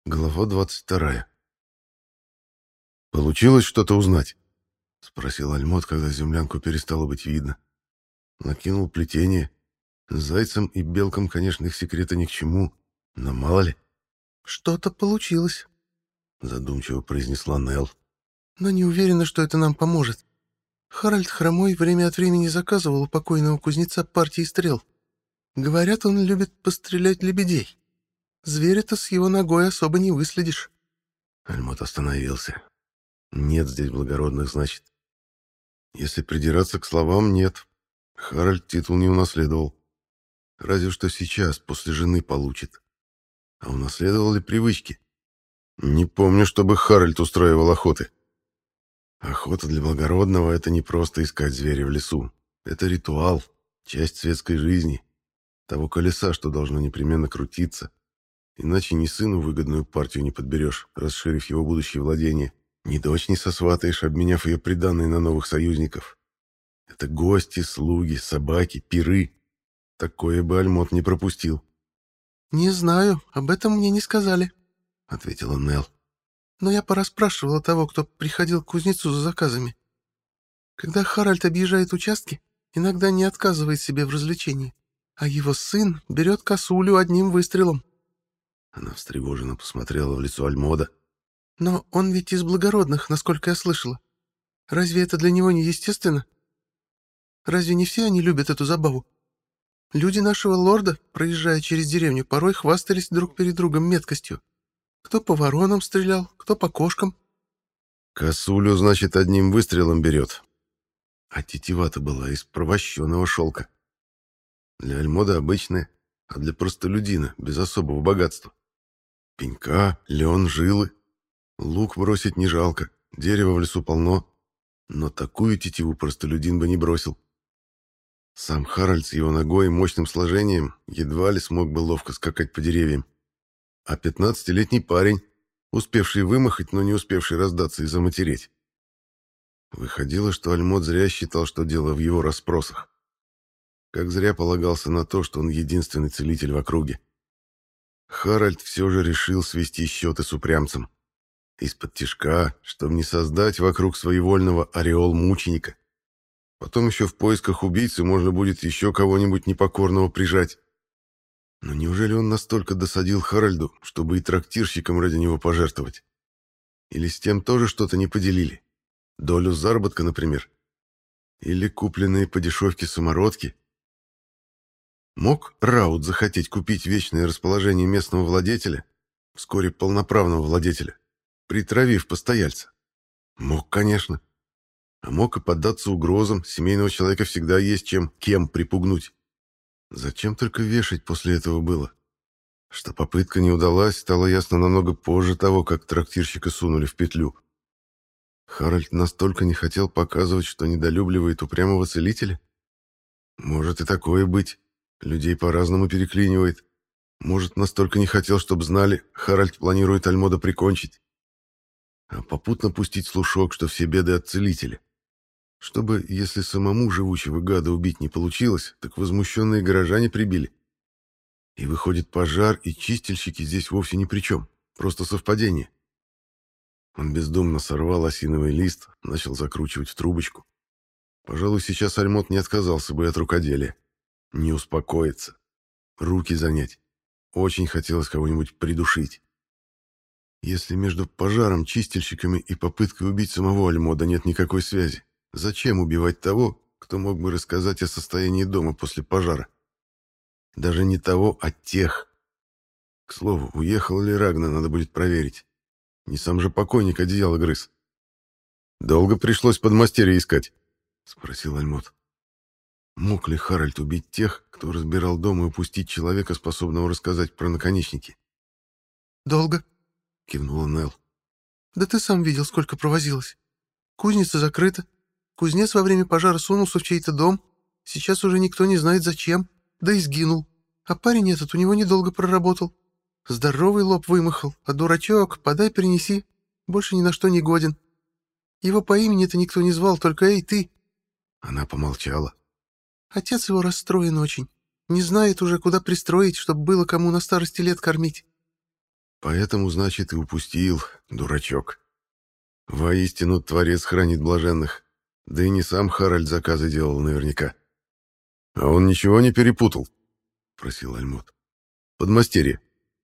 Глава 22. «Получилось что-то узнать?» — спросил Альмот, когда землянку перестало быть видно. Накинул плетение. Зайцам и белкам, конечно, их секреты ни к чему, но мало ли. «Что-то получилось», — задумчиво произнесла Нелл. «но не уверена, что это нам поможет. Харальд Хромой время от времени заказывал у покойного кузнеца партии стрел. Говорят, он любит пострелять лебедей. Зверя-то с его ногой особо не выследишь». Альмот остановился. «Нет здесь благородных, значит. Если придираться к словам, нет. Харальд титул не унаследовал. Разве что сейчас, после жены, получит. А унаследовал ли привычки? Не помню, чтобы Харальд устраивал охоты. Охота для благородного — это не просто искать зверя в лесу. Это ритуал, часть светской жизни, того колеса, что должно непременно крутиться. Иначе ни сыну выгодную партию не подберешь, расширив его будущее владение, ни дочь не сосватаешь, обменяв ее приданое на новых союзников. Это гости, слуги, собаки, пиры. Такое бы Альмот не пропустил. «Не знаю, об этом мне не сказали», — ответила Нелл. «но я порасспрашивала того, кто приходил к кузнецу за заказами. Когда Харальд объезжает участки, иногда не отказывает себе в развлечении, а его сын берет косулю одним выстрелом. Она встревоженно посмотрела в лицо Альмода. Но он ведь из благородных, насколько я слышала. Разве это для него не естественно? Разве не все они любят эту забаву? Люди нашего лорда, проезжая через деревню, порой хвастались друг перед другом меткостью. Кто по воронам стрелял, кто по кошкам. Косулю, значит, одним выстрелом берет. А тетива-то была из провощенного шелка. Для Альмода обычная, а для простолюдина без особого богатства. Пенька, лен, жилы. Лук бросить не жалко, дерева в лесу полно. Но такую тетиву простолюдин бы не бросил. Сам Харальд с его ногой и мощным сложением едва ли смог бы ловко скакать по деревьям. А 15-летний парень, успевший вымахать, но не успевший раздаться и заматереть. Выходило, что Альмот зря считал, что дело в его расспросах. Как зря полагался на то, что он единственный целитель в округе. Харальд все же решил свести счеты с упрямцем. Из-под тишка, чтобы не создать вокруг своевольного ореол мученика. Потом еще в поисках убийцы можно будет еще кого-нибудь непокорного прижать. Но неужели он настолько досадил Харальду, чтобы и трактирщикам ради него пожертвовать? Или с тем тоже что-то не поделили? Долю заработка, например? Или купленные по дешевке самородки? Мог Раут захотеть купить вечное расположение местного владетеля, вскоре полноправного владетеля, притравив постояльца? Мог, конечно. А мог и поддаться угрозам, семейного человека всегда есть кем припугнуть. Зачем только вешать после этого было? Что попытка не удалась, стало ясно намного позже того, как трактирщика сунули в петлю. Харальд настолько не хотел показывать, что недолюбливает упрямого целителя? Может и такое быть. Людей по-разному переклинивает. Может, настолько не хотел, чтобы знали, Харальд планирует Альмода прикончить. А попутно пустить слушок, что все беды от целителя. Чтобы, если самому живучего гада убить не получилось, так возмущенные горожане прибили. И выходит, пожар и чистильщики здесь вовсе ни при чем. Просто совпадение. Он бездумно сорвал осиновый лист, начал закручивать в трубочку. Пожалуй, сейчас Альмот не отказался бы от рукоделия. Не успокоиться. Руки занять. Очень хотелось кого-нибудь придушить. Если между пожаром, чистильщиками и попыткой убить самого Альмода нет никакой связи, зачем убивать того, кто мог бы рассказать о состоянии дома после пожара? Даже не того, а тех. К слову, уехал ли Рагна, надо будет проверить. Не сам же покойник одеяло грыз. «Долго пришлось подмастерья искать?» — спросил Альмот. Мог ли Харальд убить тех, кто разбирал дом, и упустить человека, способного рассказать про наконечники? «Долго», — кивнула Нелл. «Да ты сам видел, сколько провозилось. Кузница закрыта. Кузнец во время пожара сунулся в чей-то дом. Сейчас уже никто не знает зачем. Да и сгинул. А парень этот у него недолго проработал. Здоровый лоб вымахал, а дурачок, подай принеси, больше ни на что не годен. Его по имени-то никто не звал, только «Эй, ты!» Она помолчала. Отец его расстроен очень. Не знает уже, куда пристроить, чтобы было кому на старости лет кормить. Поэтому, значит, и упустил, дурачок. Воистину, Творец хранит блаженных. Да и не сам Харальд заказы делал наверняка. А он ничего не перепутал? Просил Альмот. Подмастерье.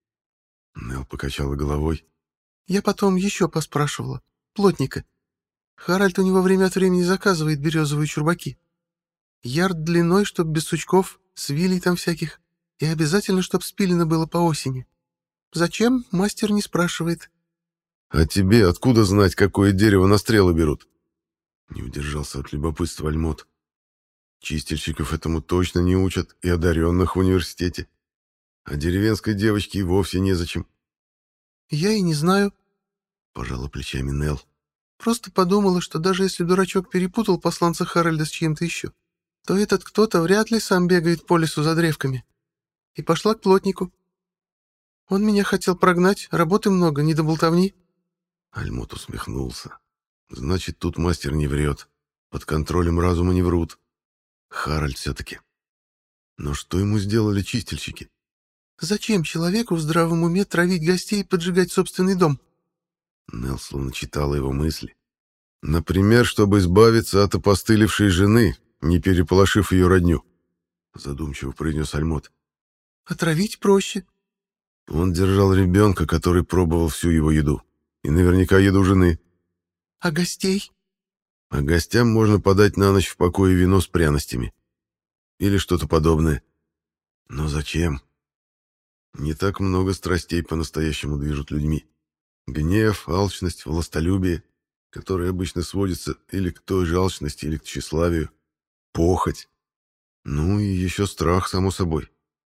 Нел покачала головой. Я потом еще поспрашивала. Плотника. Харальд у него время от времени заказывает березовые чурбаки. Ярд длиной, чтоб без сучков, свилей там всяких. И обязательно, чтоб спилено было по осени. Зачем, мастер не спрашивает. А тебе откуда знать, какое дерево на стрелы берут? Не удержался от любопытства Альмот. Чистильщиков этому точно не учат и одаренных в университете. А деревенской девочке и вовсе незачем. Я и не знаю, Пожала плечами Нел. просто подумала, что даже если дурачок перепутал посланца Харальда с чьим-то еще, то этот кто-то вряд ли сам бегает по лесу за древками. И пошла к плотнику. Он меня хотел прогнать, работы много, не до болтовни. Альмот усмехнулся. Значит, тут мастер не врет. Под контролем разума не врут. Харальд все-таки. Но что ему сделали чистильщики? Зачем человеку в здравом уме травить гостей и поджигать собственный дом? Нел словно читала его мысли. Например, чтобы избавиться от опостылевшей жены, не переполошив ее родню. Задумчиво произнес Альмот. Отравить проще. Он держал ребенка, который пробовал всю его еду. И наверняка еду жены. А гостей? А гостям можно подать на ночь в покое вино с пряностями. Или что-то подобное. Но зачем? Не так много страстей по-настоящему движут людьми. Гнев, алчность, властолюбие, которые обычно сводятся или к той же алчности, или к тщеславию. Похоть. Ну и еще страх, само собой.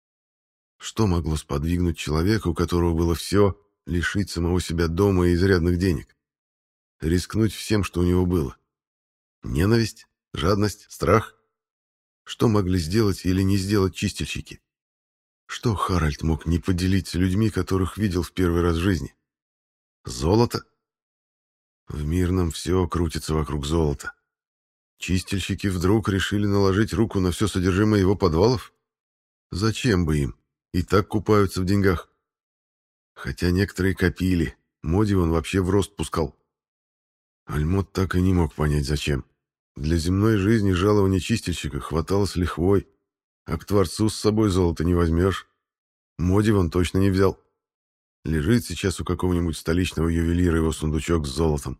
Что могло сподвигнуть человека, у которого было все, лишить самого себя дома и изрядных денег? Рискнуть всем, что у него было? Ненависть? Жадность? Страх? Что могли сделать или не сделать чистильщики? Что Харальд мог не поделить с людьми, которых видел в первый раз в жизни? Золото? В Мирном все крутится вокруг золота. Чистильщики вдруг решили наложить руку на все содержимое его подвалов? Зачем бы им? И так купаются в деньгах. Хотя некоторые копили, моди он вообще в рост пускал. Альмот так и не мог понять, зачем. Для земной жизни жалования чистильщика хватало с лихвой, а к Творцу с собой золото не возьмешь. Моди он точно не взял. Лежит сейчас у какого-нибудь столичного ювелира его сундучок с золотом.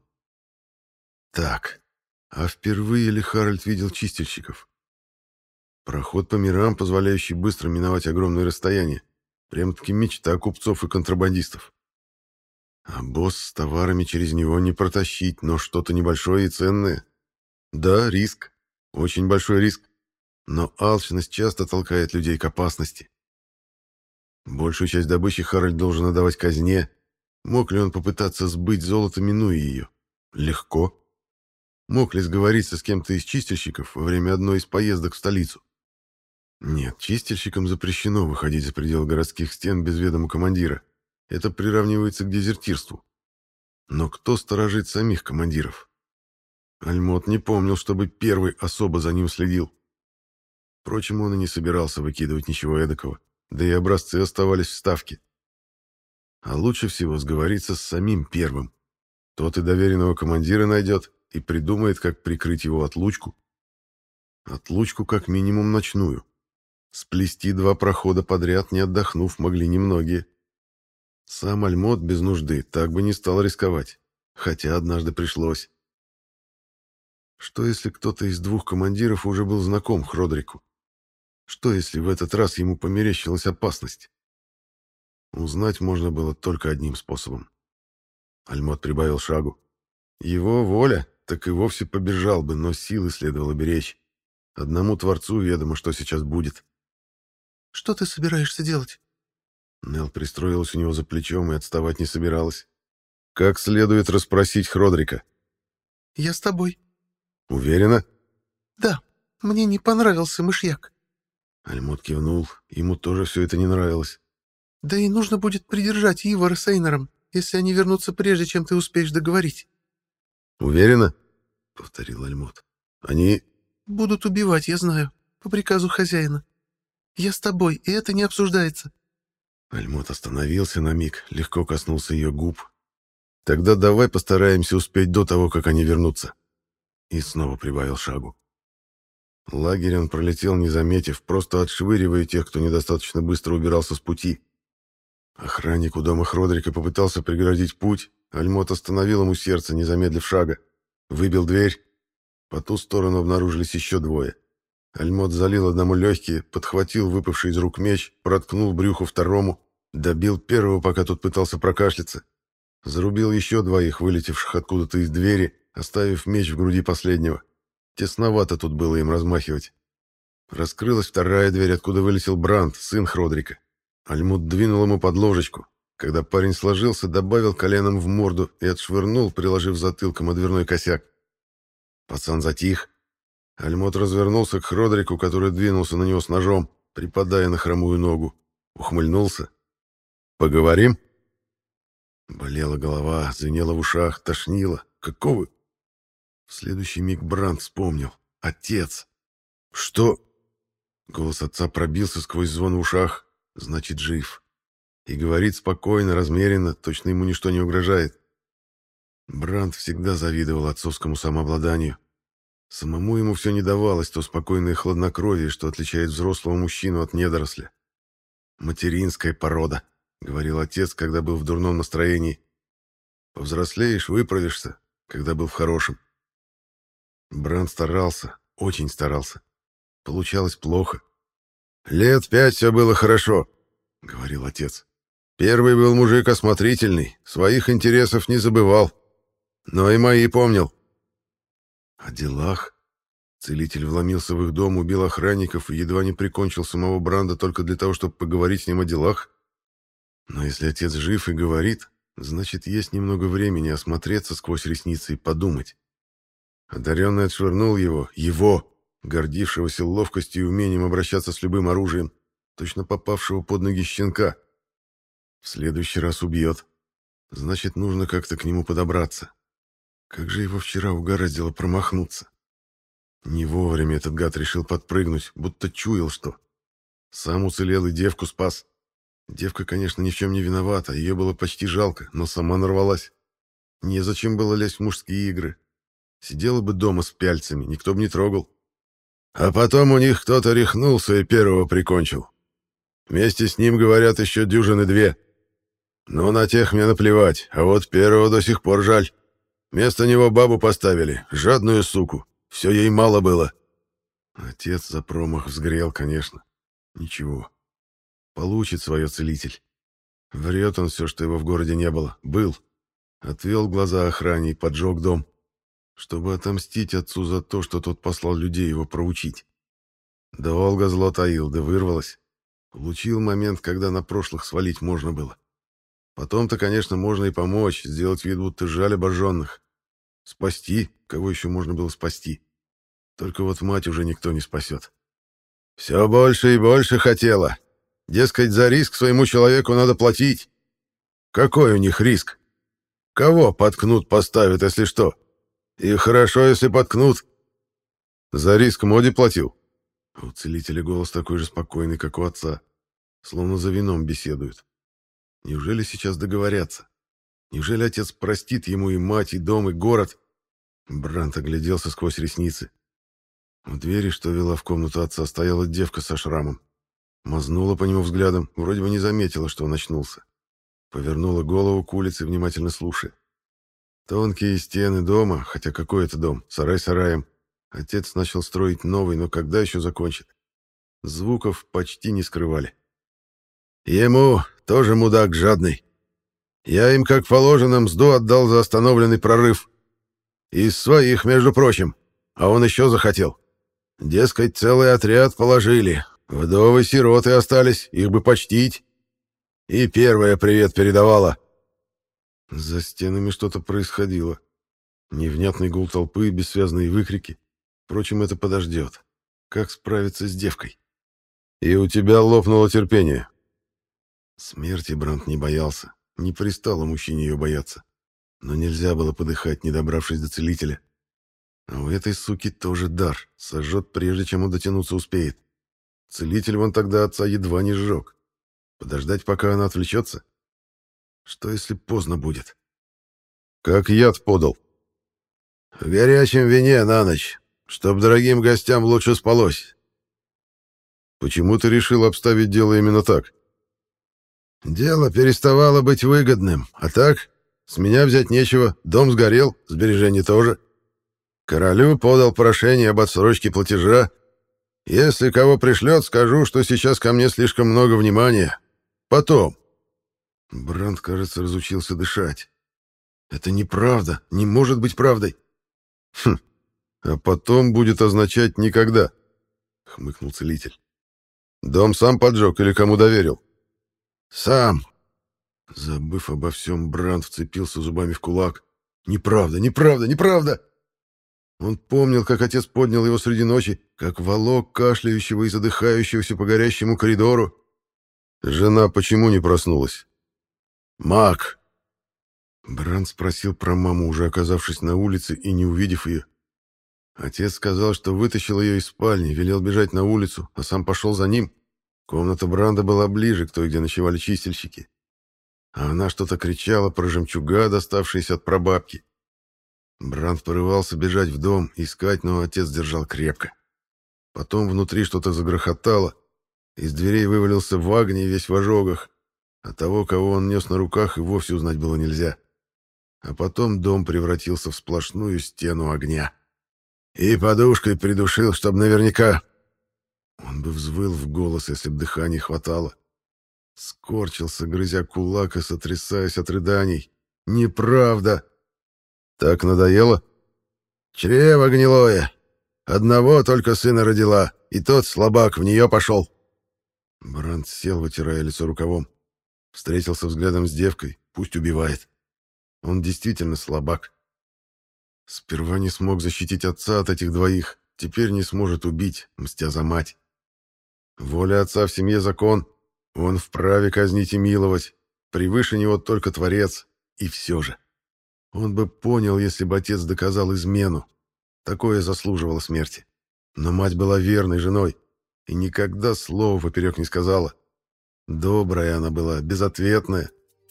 Так, а впервые ли Харальд видел чистильщиков? Проход по мирам, позволяющий быстро миновать огромные расстояния. Прям-таки мечта купцов и контрабандистов. А босс с товарами через него не протащить, но что-то небольшое и ценное. Да, риск. Очень большой риск. Но алчность часто толкает людей к опасности. Большую часть добычи Харальд должен отдавать казне. Мог ли он попытаться сбыть золото, минуя ее? Легко. Мог ли сговориться с кем-то из чистильщиков во время одной из поездок в столицу? Нет, чистильщикам запрещено выходить за пределы городских стен без ведома командира. Это приравнивается к дезертирству. Но кто сторожит самих командиров? Альмот не помнил, чтобы первый особо за ним следил. Впрочем, он и не собирался выкидывать ничего эдакого, да и образцы оставались в ставке. А лучше всего сговориться с самим первым. Тот и доверенного командира найдет и придумает, как прикрыть его отлучку. Отлучку как минимум ночную. Сплести 2 прохода подряд, не отдохнув, могли немногие. Сам Альмот без нужды так бы не стал рисковать, хотя однажды пришлось. Что если кто-то из 2 командиров уже был знаком Хродрику? Что если в этот раз ему померещилась опасность? Узнать можно было только одним способом. Альмот прибавил шагу. Его воля, так и вовсе побежал бы, но силы следовало беречь. Одному Творцу ведомо, что сейчас будет. Что ты собираешься делать? Нел пристроилась у него за плечом и отставать не собиралась. Как следует расспросить Хродрика. Я с тобой. Уверена? Да, мне не понравился мышьяк. Альмот кивнул. Ему тоже все это не нравилось. Да и нужно будет придержать Ивара с Эйнором, если они вернутся прежде, чем ты успеешь договорить. Уверена? Повторил Альмот. Они... Будут убивать, я знаю, по приказу хозяина. Я с тобой, и это не обсуждается. Альмот остановился на миг, легко коснулся ее губ. «Тогда давай постараемся успеть до того, как они вернутся». И снова прибавил шагу. Лагерь он пролетел, не заметив, просто отшвыривая тех, кто недостаточно быстро убирался с пути. Охранник у дома Хродрика попытался преградить путь. Альмот остановил ему сердце, не замедлив шага. Выбил дверь. По ту сторону обнаружились еще двое. Альмот залил одному легкие, подхватил выпавший из рук меч, проткнул брюхо второму, добил первого, пока тот пытался прокашляться. Зарубил еще двоих, вылетевших откуда-то из двери, оставив меч в груди последнего. Тесновато тут было им размахивать. Раскрылась вторая дверь, откуда вылетел Бранд, сын Хродрика. Альмут двинул ему под ложечку. Когда парень сложился, добавил коленом в морду и отшвырнул, приложив затылком о дверной косяк. Пацан затих. Альмот развернулся к Хродрику, который двинулся на него с ножом, припадая на хромую ногу. Ухмыльнулся. «Поговорим?» Болела голова, звенела в ушах, тошнило. «Какого?» В следующий миг Бранд вспомнил. «Отец!» «Что?» Голос отца пробился сквозь звон в ушах. «Значит, жив». И говорит спокойно, размеренно, точно ему ничто не угрожает. Бранд всегда завидовал отцовскому самообладанию. Самому ему все не давалось, то спокойное хладнокровие, что отличает взрослого мужчину от недоросля. «Материнская порода», — говорил отец, когда был в дурном настроении. «Повзрослеешь, выправишься», когда был в хорошем. Бранд старался, очень старался. Получалось плохо. «Лет 5 все было хорошо», — говорил отец. «Первый был мужик осмотрительный, своих интересов не забывал, но и мои помнил». О делах? Целитель вломился в их дом, убил охранников и едва не прикончил самого Бранда только для того, чтобы поговорить с ним о делах? Но если отец жив и говорит, значит, есть немного времени осмотреться сквозь ресницы и подумать. Одаренный отшвырнул его, гордившегося ловкостью и умением обращаться с любым оружием, точно попавшего под ноги щенка. В следующий раз убьет. Значит, нужно как-то к нему подобраться. Как же его вчера угораздило промахнуться. Не вовремя этот гад решил подпрыгнуть, будто чуял что. Сам уцелел и девку спас. Девка, конечно, ни в чем не виновата, ее было почти жалко, но сама нарвалась. Незачем было лезть в мужские игры. Сидела бы дома с пяльцами, никто бы не трогал. А потом у них кто-то рехнулся и первого прикончил. Вместе с ним, говорят, еще дюжины две. Но на тех мне наплевать, а вот первого до сих пор жаль. Вместо него бабу поставили, жадную суку. Все ей мало было. Отец за промах взгрел, конечно. Ничего. Получит свое целитель. Врет он все, что его в городе не было. Был. Отвел глаза охране и поджег дом, чтобы отомстить отцу за то, что тот послал людей его проучить. Долго зло таил, да вырвалось. Получил момент, когда на прошлых свалить можно было. Потом-то, конечно, можно и помочь, сделать вид, будто жаль обожженных. Спасти, кого еще можно было спасти. Только вот мать уже никто не спасет. Все больше и больше хотела. Дескать, за риск своему человеку надо платить. Какой у них риск? Кого подкнут, поставят, если что? И хорошо, если подкнут. За риск Моди платил. У целителя голос такой же спокойный, как у отца. Словно за вином беседуют. Неужели сейчас договорятся? Неужели отец простит ему и мать, и дом, и город? Брант огляделся сквозь ресницы. В двери, что вела в комнату отца, стояла девка со шрамом. Мазнула по нему взглядом, вроде бы не заметила, что он очнулся. Повернула голову к улице, внимательно слушая. Тонкие стены дома, хотя какой это дом, сарай сараем. Отец начал строить новый, но когда еще закончит? Звуков почти не скрывали. Ему тоже мудак жадный. Я им, как положено, мзду отдал за остановленный прорыв. Из своих, между прочим. А он еще захотел. Дескать, целый отряд положили. Вдовы-сироты остались, их бы почтить. И первая привет передавала. За стенами что-то происходило. Невнятный гул толпы и бессвязные выкрики. Впрочем, это подождет. Как справиться с девкой? И у тебя лопнуло терпение. Смерти Бранд не боялся. Не пристало мужчине ее бояться. Но нельзя было подыхать, не добравшись до целителя. А у этой суки тоже дар. Сожжет, прежде чем он дотянуться успеет. Целитель вон тогда отца едва не сжег. Подождать, пока она отвлечется? Что, если поздно будет? Как яд подал? В горячем вине на ночь, чтоб дорогим гостям лучше спалось. Почему ты решил обставить дело именно так? Дело переставало быть выгодным, а так, с меня взять нечего, дом сгорел, сбережения тоже. Королю подал прошение об отсрочке платежа. Если кого пришлет, скажу, что сейчас ко мне слишком много внимания. Потом. Бранд, кажется, разучился дышать. Это неправда, не может быть правдой. Хм, а потом будет означать никогда, хмыкнул целитель. Дом сам поджег или кому доверил? Сам. Забыв обо всем, Бранд вцепился зубами в кулак. Неправда, неправда, неправда! Он помнил, как отец поднял его среди ночи, как волок кашляющего и задыхающегося по горящему коридору. Жена почему не проснулась? Маг. Бранд спросил про маму, уже оказавшись на улице и не увидев ее. Отец сказал, что вытащил ее из спальни, велел бежать на улицу, а сам пошел за ним. Комната Бранда была ближе к той, где ночевали чистильщики. А она что-то кричала про жемчуга, доставшиеся от прабабки. Бранд порывался бежать в дом, искать, но отец держал крепко. Потом внутри что-то загрохотало. Из дверей вывалился Вагни весь в ожогах. А того, кого он нес на руках, и вовсе узнать было нельзя. А потом дом превратился в сплошную стену огня. И подушкой придушил, чтоб наверняка. Он бы взвыл в голос, если б дыхания хватало. Скорчился, грызя кулак и сотрясаясь от рыданий. Неправда! Так надоело? Чрево гнилое. Одного только сына родила, и тот слабак в нее пошел. Бранд сел, вытирая лицо рукавом. Встретился взглядом с девкой. Пусть убивает. Он действительно слабак. Сперва не смог защитить отца от этих двоих. Теперь не сможет убить, мстя за мать. Воля отца в семье закон. Он вправе казнить и миловать. Превыше него только Творец. И все же. Он бы понял, если бы отец доказал измену. Такое заслуживало смерти. Но мать была верной женой. И никогда слова поперек не сказала. Добрая она была, безответная.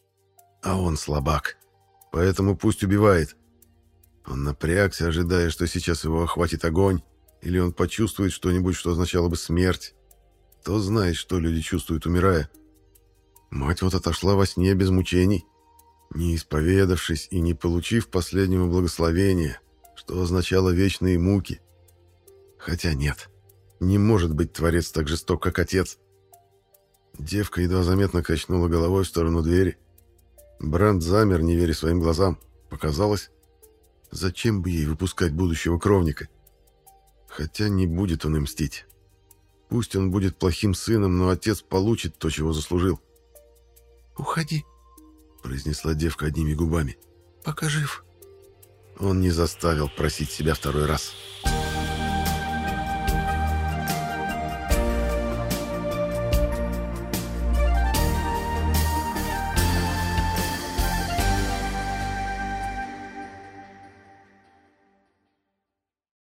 А он слабак. Поэтому пусть убивает. Он напрягся, ожидая, что сейчас его охватит огонь. Или он почувствует что-нибудь, что означало бы смерть. Кто знает, что люди чувствуют, умирая. Мать вот отошла во сне без мучений, не исповедавшись и не получив последнего благословения, что означало вечные муки. Хотя нет, не может быть Творец так жесток, как отец. Девка едва заметно качнула головой в сторону двери. Бранд замер, не веря своим глазам. Показалось, зачем бы ей выпускать будущего кровника? Хотя не будет он им мстить. Пусть он будет плохим сыном, но отец получит то, чего заслужил. «Уходи», — произнесла девка одними губами. — «пока жив». Он не заставил просить себя второй раз.